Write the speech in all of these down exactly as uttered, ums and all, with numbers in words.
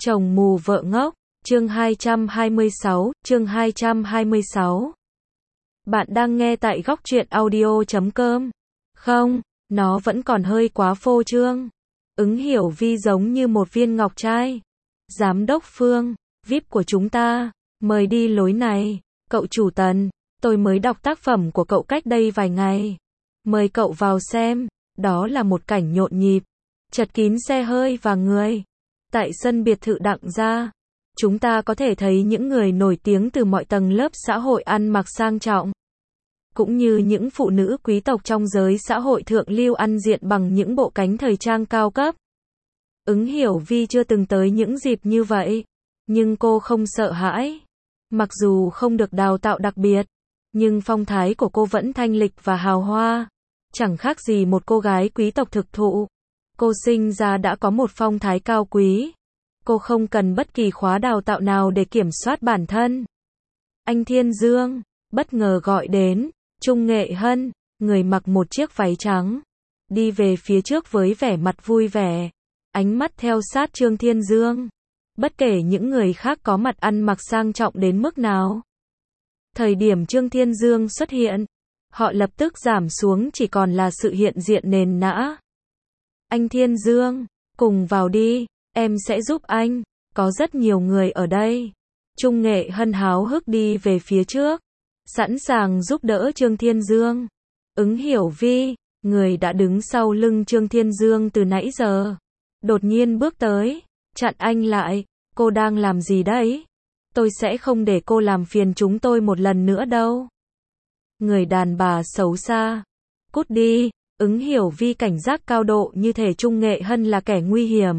Chồng mù vợ ngốc, chương hai trăm hai mươi sáu, chương hai trăm hai mươi sáu. Bạn đang nghe tại góc truyện audio chấm com. Không, nó vẫn còn hơi quá phô trương. Ứng Hiểu Vi giống như một viên ngọc trai. Giám đốc Phương, vi ai pi của chúng ta, mời đi lối này. Cậu chủ Tần, tôi mới đọc tác phẩm của cậu cách đây vài ngày. Mời cậu vào xem. Đó là một cảnh nhộn nhịp, chật kín xe hơi và người. Tại sân biệt thự Đặng gia, chúng ta có thể thấy những người nổi tiếng từ mọi tầng lớp xã hội ăn mặc sang trọng, cũng như những phụ nữ quý tộc trong giới xã hội thượng lưu ăn diện bằng những bộ cánh thời trang cao cấp. Ứng Hiểu Vi chưa từng tới những dịp như vậy, nhưng cô không sợ hãi. Mặc dù không được đào tạo đặc biệt, nhưng phong thái của cô vẫn thanh lịch và hào hoa, chẳng khác gì một cô gái quý tộc thực thụ. Cô sinh ra đã có một phong thái cao quý. Cô không cần bất kỳ khóa đào tạo nào để kiểm soát bản thân. Anh Thiên Dương bất ngờ gọi đến. Trung Nghệ Hân, người mặc một chiếc váy trắng, đi về phía trước với vẻ mặt vui vẻ, ánh mắt theo sát Trương Thiên Dương. Bất kể những người khác có mặt ăn mặc sang trọng đến mức nào, thời điểm Trương Thiên Dương xuất hiện, họ lập tức giảm xuống chỉ còn là sự hiện diện nền nã. Anh Thiên Dương, cùng vào đi, em sẽ giúp anh, có rất nhiều người ở đây. Trung Nghệ Hân háo hức đi về phía trước, sẵn sàng giúp đỡ Trương Thiên Dương. Ứng Hiểu Vi, người đã đứng sau lưng Trương Thiên Dương từ nãy giờ, đột nhiên bước tới, chặn anh lại. Cô đang làm gì đấy? Tôi sẽ không để cô làm phiền chúng tôi một lần nữa đâu. Người đàn bà xấu xa, cút đi. Ứng Hiểu Vi cảnh giác cao độ như thể Trung Nghệ Hân là kẻ nguy hiểm.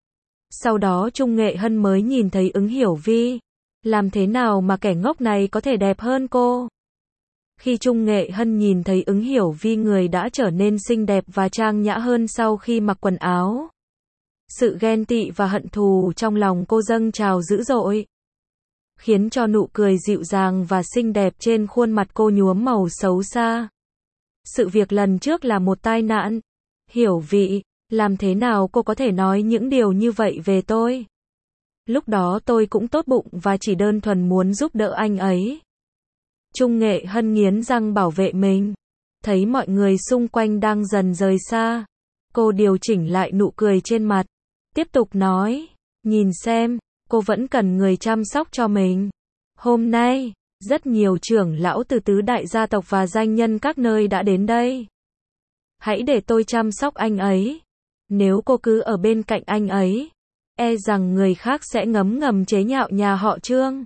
Sau đó Trung Nghệ Hân mới nhìn thấy Ứng Hiểu Vi. Làm thế nào mà kẻ ngốc này có thể đẹp hơn cô? Khi Trung Nghệ Hân nhìn thấy Ứng Hiểu Vi, người đã trở nên xinh đẹp và trang nhã hơn sau khi mặc quần áo, sự ghen tị và hận thù trong lòng cô dâng trào dữ dội, khiến cho nụ cười dịu dàng và xinh đẹp trên khuôn mặt cô nhuốm màu xấu xa. Sự việc lần trước là một tai nạn. Hiểu Vi, làm thế nào cô có thể nói những điều như vậy về tôi? Lúc đó tôi cũng tốt bụng và chỉ đơn thuần muốn giúp đỡ anh ấy. Trung Nghệ Hân nghiến răng bảo vệ mình. Thấy mọi người xung quanh đang dần rời xa, cô điều chỉnh lại nụ cười trên mặt, tiếp tục nói, nhìn xem, cô vẫn cần người chăm sóc cho mình. Hôm nay, rất nhiều trưởng lão từ tứ đại gia tộc và danh nhân các nơi đã đến đây. Hãy để tôi chăm sóc anh ấy. Nếu cô cứ ở bên cạnh anh ấy, e rằng người khác sẽ ngấm ngầm chế nhạo nhà họ Trương.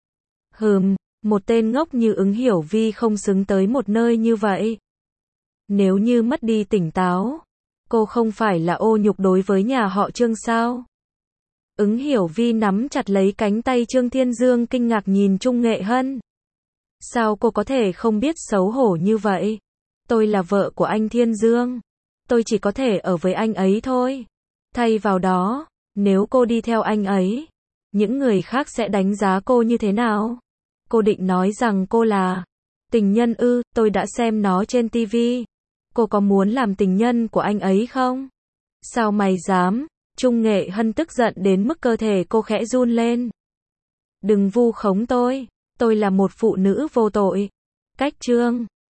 Hừm, một tên ngốc như Ứng Hiểu Vi không xứng tới một nơi như vậy. Nếu như mất đi tỉnh táo, cô không phải là ô nhục đối với nhà họ Trương sao? Ứng Hiểu Vi nắm chặt lấy cánh tay Trương Thiên Dương, kinh ngạc nhìn Trung Nghệ Hân. Sao cô có thể không biết xấu hổ như vậy? Tôi là vợ của anh Thiên Dương. Tôi chỉ có thể ở với anh ấy thôi. Thay vào đó, nếu cô đi theo anh ấy, những người khác sẽ đánh giá cô như thế nào? Cô định nói rằng cô là tình nhân ư? Tôi đã xem nó trên ti vi. Cô có muốn làm tình nhân của anh ấy không? Sao mày dám? Trung Nghệ Hân tức giận đến mức cơ thể cô khẽ run lên. Đừng vu khống tôi. Tôi là một phụ nữ vô tội. Cách Trương